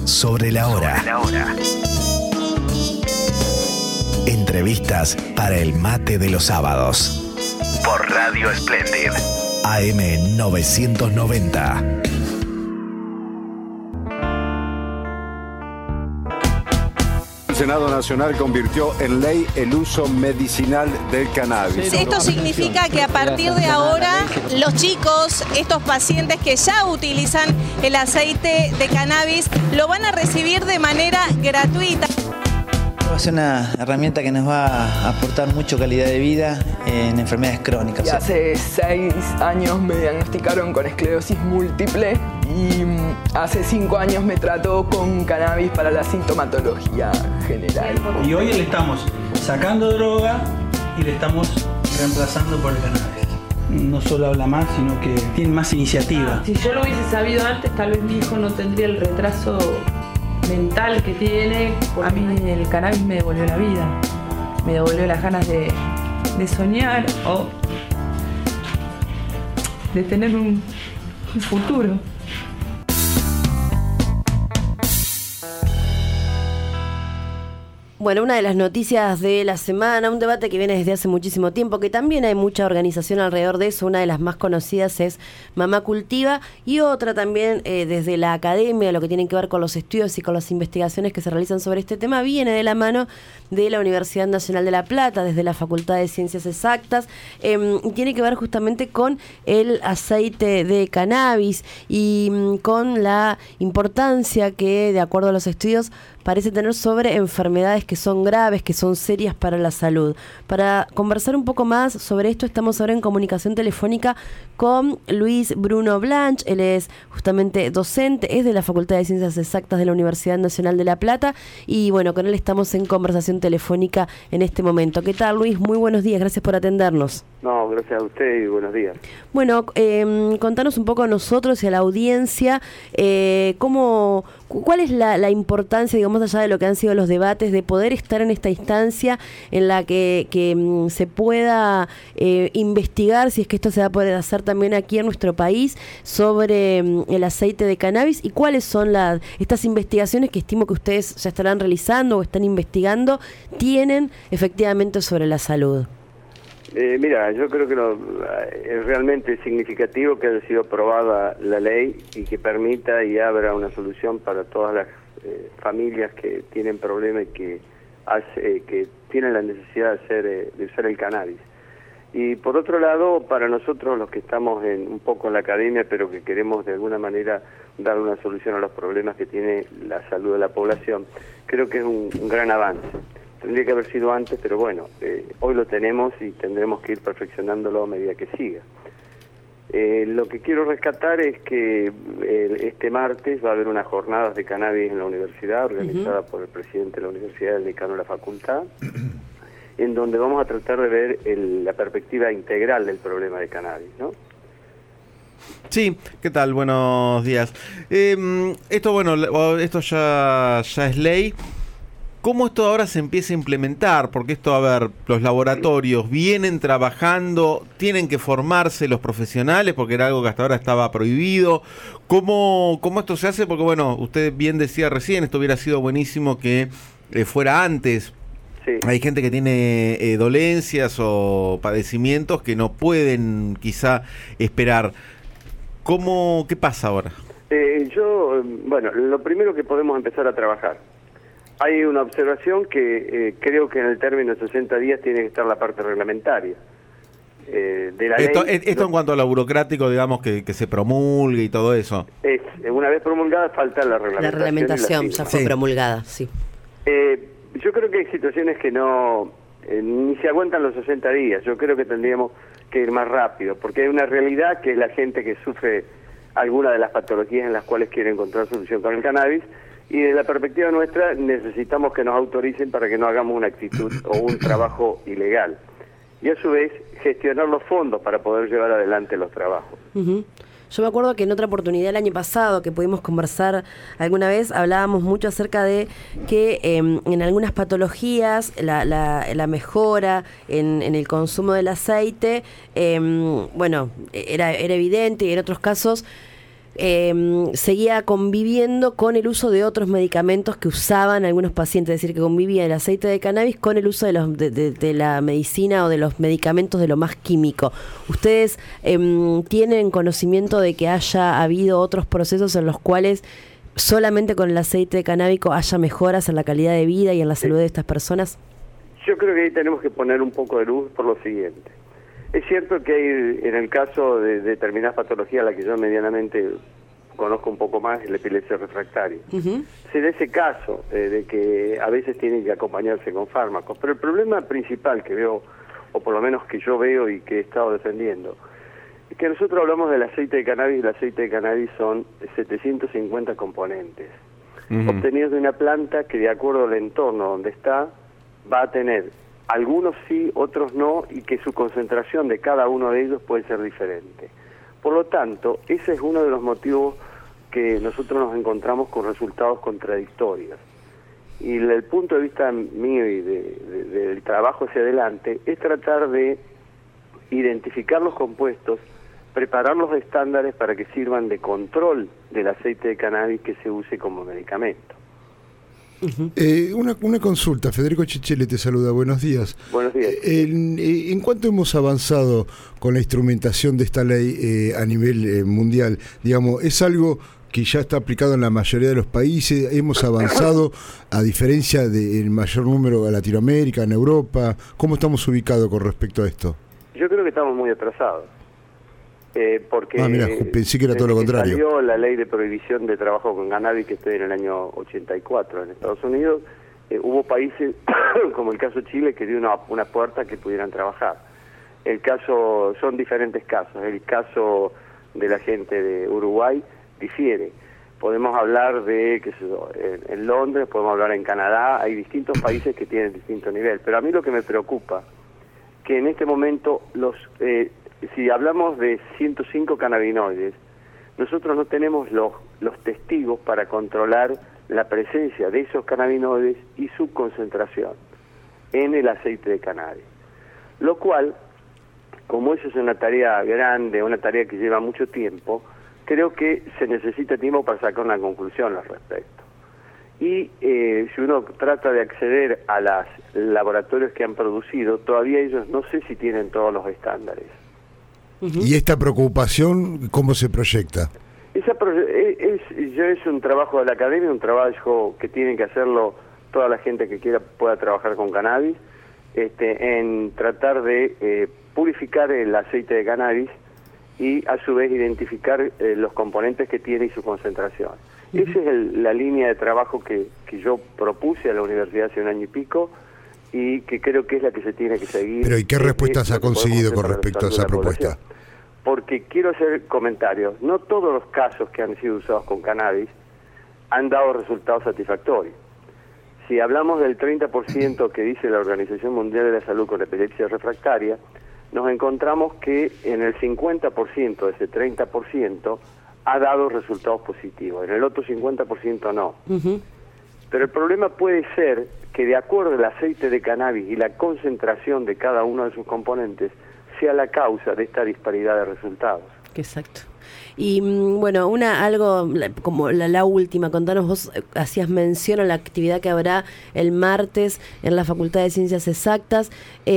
sobre la hora. Entrevistas para el mate de los sábados. Por Radio Splendid. AM 990. El Senado Nacional convirtió en ley el uso medicinal del cannabis. Esto significa que a partir de ahora los chicos, estos pacientes que ya utilizan el aceite de cannabis, lo van a recibir de manera gratuita. Va a ser una herramienta que nos va a aportar mucho calidad de vida en enfermedades crónicas. Y hace 6 años me diagnosticaron con esclerosis múltiple y hace 5 años me trató con cannabis para la sintomatología general. Y hoy le estamos sacando droga y le estamos reemplazando por el cannabis. No solo habla más, sino que tiene más iniciativa. Si yo lo hubiese sabido antes, tal vez mi hijo no tendría el retraso mental que tiene. A mí el cannabis me devolvió la vida, me devolvió las ganas de soñar o de tener un futuro. Bueno, una de las noticias de la semana, un debate que viene desde hace muchísimo tiempo, que también hay mucha organización alrededor de eso. Una de las más conocidas es Mamá Cultiva y otra también desde la academia, lo que tiene que ver con los estudios y con las investigaciones que se realizan sobre este tema, viene de la mano de la Universidad Nacional de La Plata, desde la Facultad de Ciencias Exactas, y tiene que ver justamente con el aceite de cannabis y con la importancia que, de acuerdo a los estudios, parece tener sobre enfermedades que son graves, que son serias para la salud. Para conversar un poco más sobre esto, estamos ahora en comunicación telefónica con Luis Bruno Blanch. Él es justamente docente, es de la Facultad de Ciencias Exactas de la Universidad Nacional de La Plata y bueno, con él estamos en conversación telefónica en este momento. ¿Qué tal, Luis? Muy buenos días, gracias por atendernos. No, gracias a usted y buenos días. Bueno, contanos un poco a nosotros y a la audiencia cuál es la importancia, digamos, allá de lo que han sido los debates, de poder estar en esta instancia en la que se pueda investigar, si es que esto se va a poder hacer también aquí en nuestro país, sobre el aceite de cannabis y cuáles son estas investigaciones que estimo que ustedes ya estarán realizando o están investigando, tienen efectivamente sobre la salud. Mira, yo creo que es realmente significativo que haya sido aprobada la ley y que permita y abra una solución para todas las familias que tienen problemas y que tienen la necesidad de usar el cannabis. Y por otro lado, para nosotros los que estamos un poco en la academia, pero que queremos de alguna manera dar una solución a los problemas que tiene la salud de la población, creo que es un gran avance. Tendría que haber sido antes, pero bueno, hoy lo tenemos y tendremos que ir perfeccionándolo a medida que siga. Lo que quiero rescatar es que este martes va a haber unas jornadas de cannabis en la universidad, organizada por el presidente de la universidad, el decano de la facultad, en donde vamos a tratar de ver la perspectiva integral del problema de cannabis, ¿no? Sí, ¿qué tal? Buenos días. Esto ya es ley. ¿Cómo esto ahora se empieza a implementar? Porque esto, a ver, los laboratorios vienen trabajando, tienen que formarse los profesionales, porque era algo que hasta ahora estaba prohibido. ¿Cómo esto se hace? Porque, bueno, usted bien decía recién, esto hubiera sido buenísimo que fuera antes. Sí. Hay gente que tiene dolencias o padecimientos que no pueden quizá esperar. ¿Qué pasa ahora? Lo primero que podemos empezar a trabajar. Hay una observación que creo que en el término de 60 días tiene que estar la parte reglamentaria de la ley. Esto en cuanto a lo burocrático, digamos, que se promulgue y todo eso. Una vez promulgada falta la reglamentación. La reglamentación ya fue promulgada, sí. Yo creo que hay situaciones que no ni se aguantan los 60 días. Yo creo que tendríamos que ir más rápido, porque hay una realidad que es la gente que sufre alguna de las patologías en las cuales quiere encontrar solución con el cannabis. Y desde la perspectiva nuestra necesitamos que nos autoricen para que no hagamos una actitud o un trabajo ilegal. Y a su vez gestionar los fondos para poder llevar adelante los trabajos. Uh-huh. Yo me acuerdo que en otra oportunidad el año pasado que pudimos conversar alguna vez, hablábamos mucho acerca de que en algunas patologías la mejora en el consumo del aceite, era evidente, y en otros casos seguía conviviendo con el uso de otros medicamentos que usaban algunos pacientes, es decir, que convivía el aceite de cannabis con el uso de la medicina o de los medicamentos de lo más químico. ¿Ustedes tienen conocimiento de que haya habido otros procesos en los cuales solamente con el aceite canábico haya mejoras en la calidad de vida y en la salud de estas personas? Yo creo que ahí tenemos que poner un poco de luz por lo siguiente. Es cierto que hay, en el caso de determinadas patologías, la que yo medianamente conozco un poco más, es la epilepsia refractaria. Se da ese caso de que a veces tienen que acompañarse con fármacos, pero el problema principal que veo, o por lo menos que yo veo y que he estado defendiendo, es que nosotros hablamos del aceite de cannabis, y el aceite de cannabis son 750 componentes, obtenidos de una planta que, de acuerdo al entorno donde está, va a tener algunos sí, otros no, y que su concentración de cada uno de ellos puede ser diferente. Por lo tanto, ese es uno de los motivos que nosotros nos encontramos con resultados contradictorios. Y el punto de vista mío y del trabajo hacia adelante es tratar de identificar los compuestos, preparar los estándares para que sirvan de control del aceite de cannabis que se use como medicamento. Una consulta, Federico Chichele te saluda, buenos días. Buenos días. ¿En cuánto hemos avanzado con la instrumentación de esta ley a nivel mundial? Digamos, ¿es algo que ya está aplicado en la mayoría de los países? ¿Hemos avanzado a diferencia del mayor número en Latinoamérica, en Europa? ¿Cómo estamos ubicados con respecto a esto? Yo creo que estamos muy atrasados. Porque mira, pensé que era todo lo contrario. Salió la ley de prohibición de trabajo con cannabis, que estoy en el año 84 en Estados Unidos, hubo países como el caso Chile que dio una puerta que pudieran trabajar. Son diferentes casos. El caso de la gente de Uruguay difiere. Podemos hablar de, qué sé yo, en Londres, podemos hablar en Canadá, hay distintos países que tienen distinto nivel. Pero a mí lo que me preocupa, que en este momento si hablamos de 105 cannabinoides, nosotros no tenemos los testigos para controlar la presencia de esos cannabinoides y su concentración en el aceite de cannabis. Lo cual, como eso es una tarea grande, una tarea que lleva mucho tiempo, creo que se necesita tiempo para sacar una conclusión al respecto. Y si uno trata de acceder a los laboratorios que han producido, todavía ellos no sé si tienen todos los estándares. ¿Y esta preocupación cómo se proyecta? Es un trabajo de la academia, un trabajo que tiene que hacerlo toda la gente que pueda trabajar con cannabis, en tratar de purificar el aceite de cannabis y a su vez identificar los componentes que tiene y su concentración. Esa es la línea de trabajo que yo propuse a la universidad hace un año y pico, y que creo que es la que se tiene que seguir. Pero ¿y qué respuestas ha conseguido con respecto a esa propuesta? Porque quiero hacer comentarios. No todos los casos que han sido usados con cannabis han dado resultados satisfactorios. Si hablamos del 30% que dice la Organización Mundial de la Salud con epilepsia refractaria, nos encontramos que en el 50% de ese 30% ha dado resultados positivos, en el otro 50% no. Pero el problema puede ser que, de acuerdo al aceite de cannabis y la concentración de cada uno de sus componentes, sea la causa de esta disparidad de resultados. Exacto. Y bueno, algo como la última, contanos, vos hacías mención a la actividad que habrá el martes en la Facultad de Ciencias Exactas.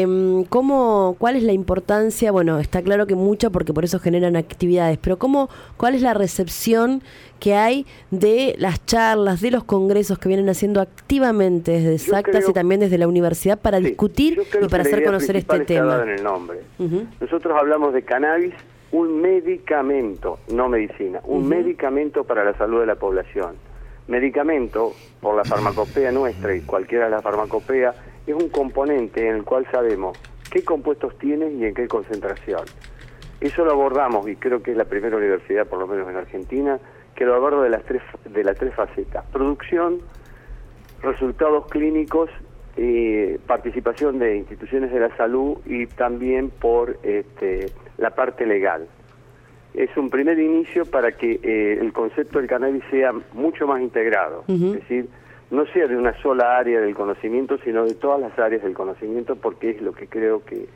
¿Cuál es la importancia? Bueno, está claro que mucha, porque por eso generan actividades, pero ¿cuál es la recepción que hay de las charlas, de los congresos que vienen haciendo activamente desde Exactas y también desde la universidad para discutir y para hacer conocer este tema? En el nombre. Nosotros hablamos de cannabis, un medicamento, no medicina, un medicamento para la salud de la población. Medicamento, por la farmacopea nuestra y cualquiera de la farmacopea, es un componente en el cual sabemos qué compuestos tiene y en qué concentración. Eso lo abordamos, y creo que es la primera universidad, por lo menos en Argentina, que lo aborda de las tres facetas: producción, resultados clínicos, participación de instituciones de la salud y también por la parte legal. Es un primer inicio para que el concepto del cannabis sea mucho más integrado, es decir, no sea de una sola área del conocimiento, sino de todas las áreas del conocimiento, porque es lo que creo que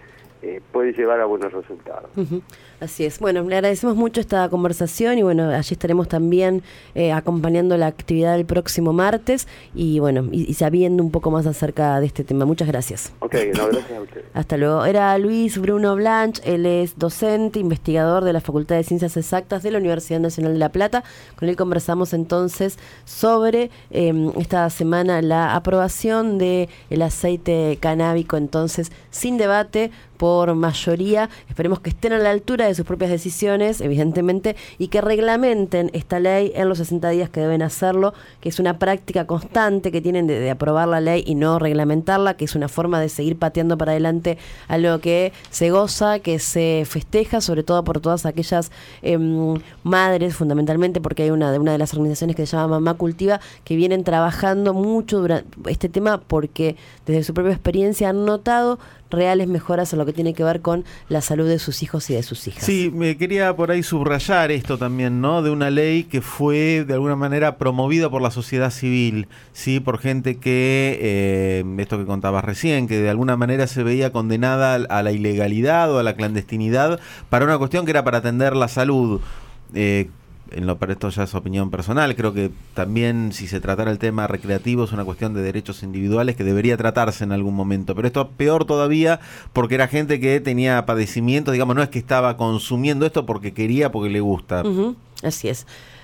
puede llevar a buenos resultados. Así es. Bueno, le agradecemos mucho esta conversación y bueno, allí estaremos también acompañando la actividad del próximo martes y bueno, y sabiendo un poco más acerca de este tema. Muchas gracias. Ok, no, gracias a ustedes. Hasta luego. Era Luis Bruno Blanch, él es docente, investigador de la Facultad de Ciencias Exactas de la Universidad Nacional de La Plata. Con él conversamos entonces sobre esta semana la aprobación del aceite canábico, entonces sin debate, por mayoría. Esperemos que estén a la altura de sus propias decisiones, evidentemente, y que reglamenten esta ley en los 60 días que deben hacerlo, que es una práctica constante que tienen de aprobar la ley y no reglamentarla, que es una forma de seguir pateando para adelante a lo que se goza, que se festeja, sobre todo por todas aquellas madres, fundamentalmente, porque hay una de las organizaciones que se llama Mamá Cultiva, que vienen trabajando mucho durante este tema porque desde su propia experiencia han notado reales mejoras en lo que tiene que ver con la salud de sus hijos y de sus hijas. Sí, me quería por ahí subrayar esto también, ¿no? De una ley que fue de alguna manera promovida por la sociedad civil, sí, por gente que, esto que contabas recién, que de alguna manera se veía condenada a la ilegalidad o a la clandestinidad para una cuestión que era para atender la salud. Pero esto ya es opinión personal, creo que también si se tratara el tema recreativo es una cuestión de derechos individuales que debería tratarse en algún momento, pero esto peor todavía porque era gente que tenía padecimientos, digamos, no es que estaba consumiendo esto porque quería, porque le gusta. Así es.